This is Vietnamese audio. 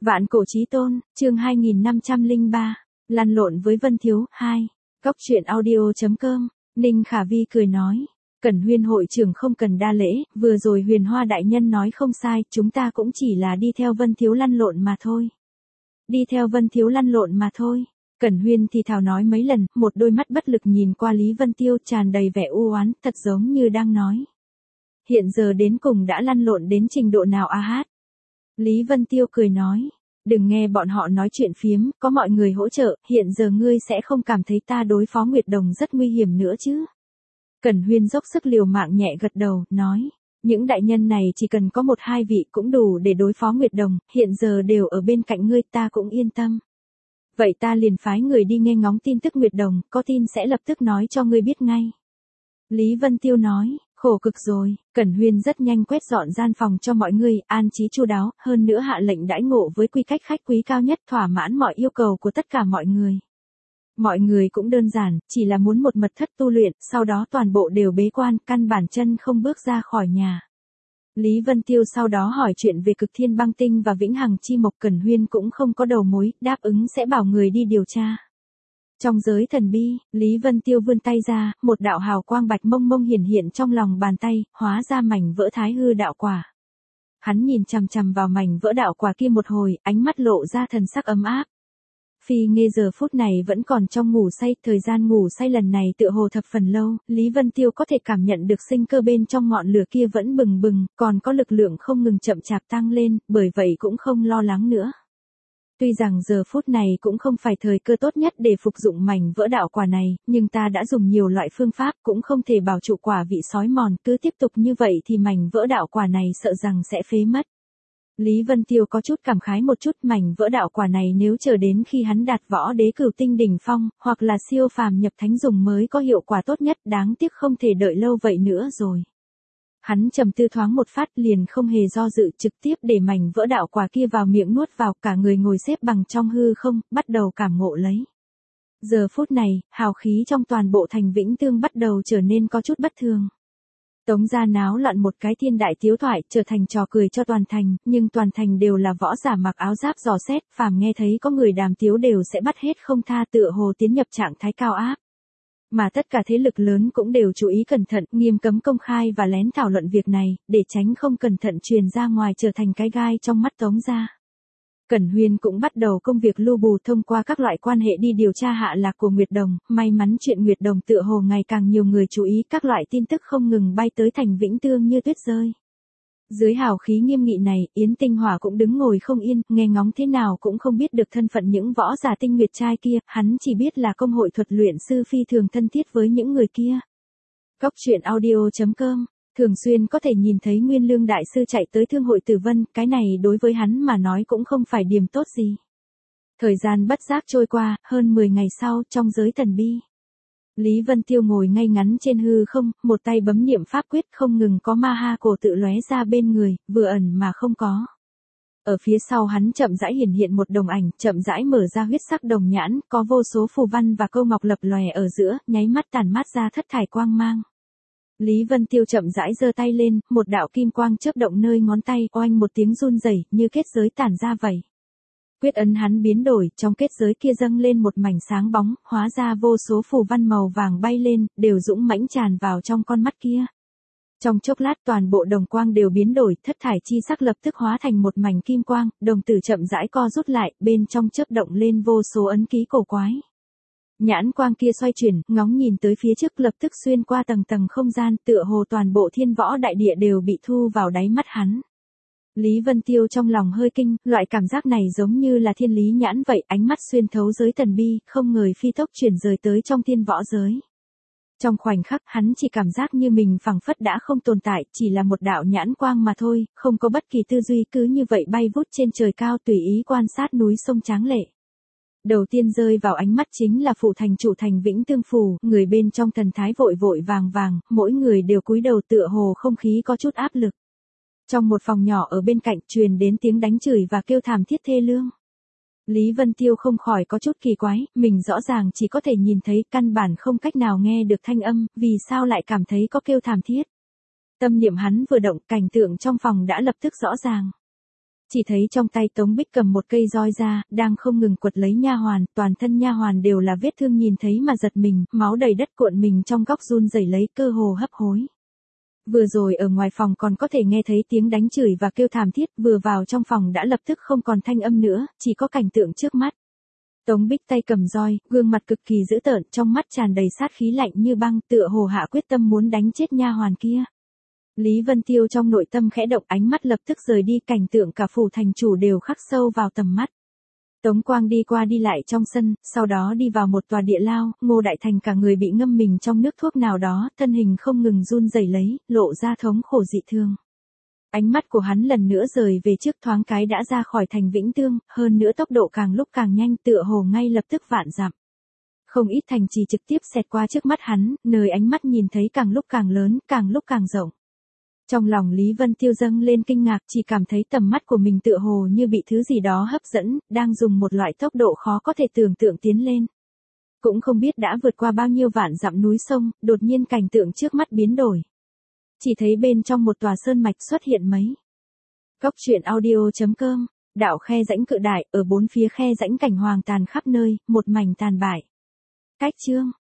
Vạn cổ chí tôn, chương 2503, lăn lộn với Vân Thiếu, 2. Cóc truyện audio.com, Ninh Khả Vi cười nói. Cẩn Huyên hội trưởng không cần đa lễ, vừa rồi Huyền Hoa đại nhân nói không sai, chúng ta cũng chỉ là đi theo Vân Thiếu lăn lộn mà thôi. Đi theo Vân Thiếu lăn lộn mà thôi. Cẩn Huyên thì thào nói mấy lần, một đôi mắt bất lực nhìn qua Lý Vân Tiêu tràn đầy vẻ u oán, thật giống như đang nói. Hiện giờ đến cùng đã lăn lộn đến trình độ nào a hát? Lý Vân Tiêu cười nói. Đừng nghe bọn họ nói chuyện phiếm, có mọi người hỗ trợ, hiện giờ ngươi sẽ không cảm thấy ta đối phó Nguyệt Đồng rất nguy hiểm nữa chứ. Cẩn Huyên dốc sức liều mạng nhẹ gật đầu, nói. Những đại nhân này chỉ cần có 1-2 vị cũng đủ để đối phó Nguyệt Đồng, hiện giờ đều ở bên cạnh ngươi ta cũng yên tâm. Vậy ta liền phái người đi nghe ngóng tin tức Nguyệt Đồng, có tin sẽ lập tức nói cho ngươi biết ngay. Lý Vân Tiêu nói, khổ cực rồi, Cẩn Huyên rất nhanh quét dọn gian phòng cho mọi người, an trí chu đáo, hơn nữa hạ lệnh đãi ngộ với quy cách khách quý cao nhất thỏa mãn mọi yêu cầu của tất cả mọi người. Mọi người cũng đơn giản, chỉ là muốn một mật thất tu luyện, sau đó toàn bộ đều bế quan, căn bản chân không bước ra khỏi nhà. Lý Vân Tiêu sau đó hỏi chuyện về Cực Thiên Băng Tinh và Vĩnh Hằng Chi Mộc. Cẩn Huyên cũng không có đầu mối, đáp ứng sẽ bảo người đi điều tra. Trong giới thần bi, Lý Vân Tiêu vươn tay ra, một đạo hào quang bạch mông mông hiển hiện trong lòng bàn tay, hóa ra mảnh vỡ thái hư đạo quả. Hắn nhìn chằm chằm vào mảnh vỡ đạo quả kia một hồi, ánh mắt lộ ra thần sắc ấm áp. Phi Nghê giờ phút này vẫn còn trong ngủ say, thời gian ngủ say lần này tựa hồ thập phần lâu, Lý Vân Tiêu có thể cảm nhận được sinh cơ bên trong ngọn lửa kia vẫn bừng bừng, còn có lực lượng không ngừng chậm chạp tăng lên, bởi vậy cũng không lo lắng nữa. Tuy rằng giờ phút này cũng không phải thời cơ tốt nhất để phục dụng mảnh vỡ đạo quả này, nhưng ta đã dùng nhiều loại phương pháp cũng không thể bảo trụ quả vị sói mòn, cứ tiếp tục như vậy thì mảnh vỡ đạo quả này sợ rằng sẽ phế mất. Lý Vân Tiêu có chút cảm khái một chút, mảnh vỡ đạo quả này nếu chờ đến khi hắn đạt võ đế cửu tinh đỉnh phong, hoặc là siêu phàm nhập thánh dùng mới có hiệu quả tốt nhất, đáng tiếc không thể đợi lâu vậy nữa rồi. Hắn trầm tư thoáng một phát liền không hề do dự, trực tiếp để mảnh vỡ đạo quả kia vào miệng nuốt vào, cả người ngồi xếp bằng trong hư không, bắt đầu cảm ngộ lấy. Giờ phút này, hào khí trong toàn bộ thành Vĩnh Tương bắt đầu trở nên có chút bất thường. Tống gia náo loạn một cái thiên đại tiếu thoại, trở thành trò cười cho toàn thành, nhưng toàn thành đều là võ giả mặc áo giáp dò xét, phàm nghe thấy có người đàm tiếu đều sẽ bắt hết không tha, tựa hồ tiến nhập trạng thái cao áp. Mà tất cả thế lực lớn cũng đều chú ý cẩn thận, nghiêm cấm công khai và lén thảo luận việc này, để tránh không cẩn thận truyền ra ngoài trở thành cái gai trong mắt Tống gia. Cẩn Huyên cũng bắt đầu công việc lưu bù thông qua các loại quan hệ đi điều tra hạ lạc của Nguyệt Đồng, may mắn chuyện Nguyệt Đồng tựa hồ ngày càng nhiều người chú ý, các loại tin tức không ngừng bay tới thành Vĩnh Tương như tuyết rơi. Dưới hào khí nghiêm nghị này, Yến Tinh Hỏa cũng đứng ngồi không yên, nghe ngóng thế nào cũng không biết được thân phận những võ giả tinh nguyệt trai kia, hắn chỉ biết là công hội thuật luyện sư phi thường thân thiết với những người kia. Cóc truyện audio.com, thường xuyên có thể nhìn thấy Nguyên Lương đại sư chạy tới Thương hội Tử Vân, cái này đối với hắn mà nói cũng không phải điểm tốt gì. Thời gian bất giác trôi qua, hơn 10 ngày sau, trong giới thần bi. Lý Vân Tiêu ngồi ngay ngắn trên hư không, một tay bấm niệm pháp quyết, không ngừng có ma ha cổ tự lóe ra bên người, vừa ẩn mà không có. Ở phía sau hắn chậm rãi hiển hiện một đồng ảnh, chậm rãi mở ra huyết sắc đồng nhãn, có vô số phù văn và câu ngọc lập lòe ở giữa, nháy mắt tản mát ra thất thải quang mang. Lý Vân Tiêu chậm rãi giơ tay lên, một đạo kim quang chớp động nơi ngón tay, oanh một tiếng run rẩy, như kết giới tản ra vậy. Quyết ấn hắn biến đổi, trong kết giới kia dâng lên một mảnh sáng bóng, hóa ra vô số phù văn màu vàng bay lên, đều dũng mãnh tràn vào trong con mắt kia. Trong chốc lát toàn bộ đồng quang đều biến đổi, thất thải chi sắc lập tức hóa thành một mảnh kim quang, đồng tử chậm rãi co rút lại, bên trong chớp động lên vô số ấn ký cổ quái. Nhãn quang kia xoay chuyển, ngóng nhìn tới phía trước, lập tức xuyên qua tầng tầng không gian, tựa hồ toàn bộ thiên võ đại địa đều bị thu vào đáy mắt hắn. Lý Vân Tiêu trong lòng hơi kinh, loại cảm giác này giống như là thiên lý nhãn vậy, ánh mắt xuyên thấu giới thần bi, không ngờ phi tốc chuyển rời tới trong thiên võ giới. Trong khoảnh khắc, hắn chỉ cảm giác như mình phẳng phất đã không tồn tại, chỉ là một đạo nhãn quang mà thôi, không có bất kỳ tư duy, cứ như vậy bay vút trên trời cao tùy ý quan sát núi sông tráng lệ. Đầu tiên rơi vào ánh mắt chính là phủ thành chủ thành Vĩnh Tương phủ, người bên trong thần thái vội vội vàng vàng, mỗi người đều cúi đầu tựa hồ không khí có chút áp lực. Trong một phòng nhỏ ở bên cạnh truyền đến tiếng đánh chửi và kêu thảm thiết thê lương. Lý Vân Tiêu không khỏi có chút kỳ quái, mình rõ ràng chỉ có thể nhìn thấy, căn bản không cách nào nghe được thanh âm, vì sao lại cảm thấy có kêu thảm thiết. Tâm niệm hắn vừa động, cảnh tượng trong phòng đã lập tức rõ ràng. Chỉ thấy trong tay Tống Bích cầm một cây roi ra, đang không ngừng quật lấy nha hoàn, toàn thân nha hoàn đều là vết thương nhìn thấy mà giật mình, máu đầy đất cuộn mình trong góc run rẩy lấy cơ hồ hấp hối. Vừa rồi ở ngoài phòng còn có thể nghe thấy tiếng đánh chửi và kêu thảm thiết, vừa vào trong phòng đã lập tức không còn thanh âm nữa, chỉ có cảnh tượng trước mắt. Tống Bích tay cầm roi, gương mặt cực kỳ dữ tợn, trong mắt tràn đầy sát khí lạnh như băng, tựa hồ hạ quyết tâm muốn đánh chết nha hoàn kia. Lý Vân Tiêu trong nội tâm khẽ động, ánh mắt lập tức rời đi, cảnh tượng cả phủ thành chủ đều khắc sâu vào tầm mắt. Tống Quang đi qua đi lại trong sân, sau đó đi vào một tòa địa lao, Ngô Đại Thành cả người bị ngâm mình trong nước thuốc nào đó, thân hình không ngừng run rẩy lấy, lộ ra thống khổ dị thương. Ánh mắt của hắn lần nữa rời về trước, thoáng cái đã ra khỏi thành Vĩnh Tương, hơn nữa tốc độ càng lúc càng nhanh, tựa hồ ngay lập tức vạn dặm. Không ít thành trì trực tiếp xẹt qua trước mắt hắn, nơi ánh mắt nhìn thấy càng lúc càng lớn, càng lúc càng rộng. Trong lòng Lý Vân Tiêu dâng lên kinh ngạc, chỉ cảm thấy tầm mắt của mình tựa hồ như bị thứ gì đó hấp dẫn, đang dùng một loại tốc độ khó có thể tưởng tượng tiến lên. Cũng không biết đã vượt qua bao nhiêu vạn dặm núi sông, đột nhiên cảnh tượng trước mắt biến đổi. Chỉ thấy bên trong một tòa sơn mạch xuất hiện mấy. Góc truyện audio.com, đảo khe rãnh cự đại, ở bốn phía khe rãnh cảnh hoàng tàn khắp nơi, một mảnh tàn bại. Cách chương.